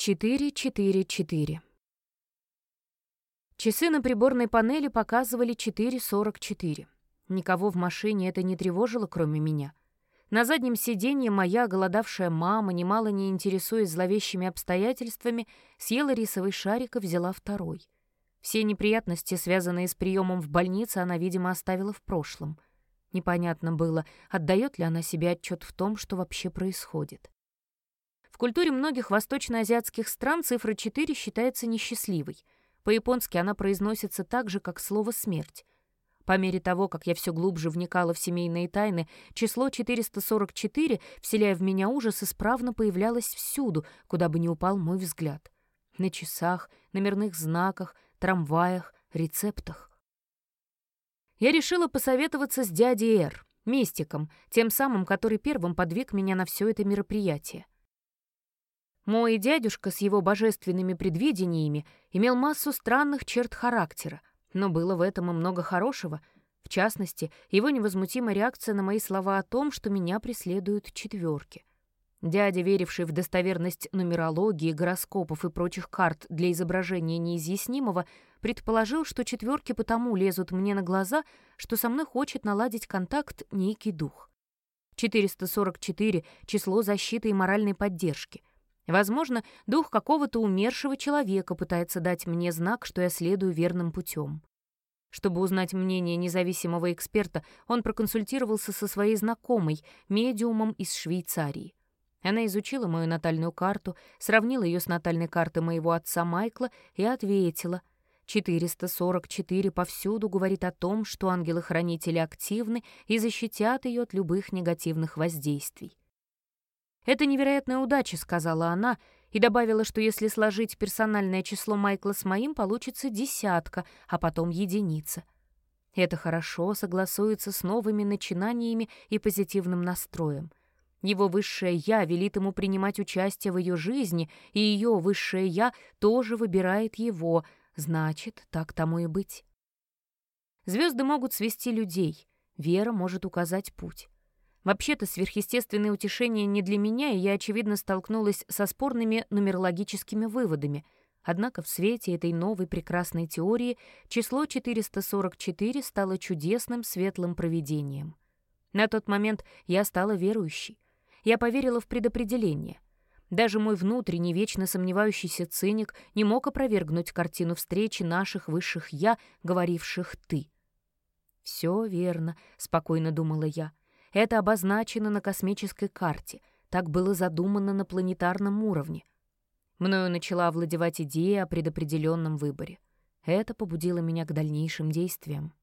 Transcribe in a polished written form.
4-4-4. Часы на приборной панели показывали 4:44. Никого в машине это не тревожило, кроме меня. На заднем сиденье моя голодавшая мама, немало не интересуясь зловещими обстоятельствами, съела рисовый шарик и взяла второй. Все неприятности, связанные с приемом в больнице, она, видимо, оставила в прошлом. Непонятно было, отдает ли она себе отчет в том, что вообще происходит. В культуре многих восточноазиатских стран цифра 4 считается несчастливой. По-японски она произносится так же, как слово «смерть». По мере того, как я все глубже вникала в семейные тайны, число 444, вселяя в меня ужас, исправно появлялось всюду, куда бы ни упал мой взгляд. На часах, номерных знаках, трамваях, рецептах. Я решила посоветоваться с дядей Эр, мистиком, тем самым, который первым подвиг меня на все это мероприятие. Мой дядюшка с его божественными предвидениями имел массу странных черт характера, но было в этом и много хорошего. В частности, его невозмутимая реакция на мои слова о том, что меня преследуют четверки. Дядя, веривший в достоверность нумерологии, гороскопов и прочих карт для изображения неизъяснимого, предположил, что четверки потому лезут мне на глаза, что со мной хочет наладить контакт некий дух. 444 — число защиты и моральной поддержки. Возможно, дух какого-то умершего человека пытается дать мне знак, что я следую верным путем. Чтобы узнать мнение независимого эксперта, он проконсультировался со своей знакомой, медиумом из Швейцарии. Она изучила мою натальную карту, сравнила ее с натальной картой моего отца Майкла и ответила: 444 повсюду говорит о том, что ангелы-хранители активны и защитят ее от любых негативных воздействий. «Это невероятная удача», — сказала она, и добавила, что если сложить персональное число Майкла с моим, получится 10, а потом 1. Это хорошо согласуется с новыми начинаниями и позитивным настроем. Его высшее «я» велит ему принимать участие в ее жизни, и ее высшее «я» тоже выбирает его, значит, так тому и быть. Звезды могут свести людей, вера может указать путь. Вообще-то сверхъестественные утешения не для меня, и я, очевидно, столкнулась со спорными нумерологическими выводами. Однако в свете этой новой прекрасной теории число 444 стало чудесным светлым провидением. На тот момент я стала верующей. Я поверила в предопределение. Даже мой внутренний, вечно сомневающийся циник не мог опровергнуть картину встречи наших высших «я», говоривших «ты». «Все верно», — спокойно думала я. Это обозначено на космической карте. Так было задумано на планетарном уровне. Мною начала овладевать идея о предопределенном выборе. Это побудило меня к дальнейшим действиям.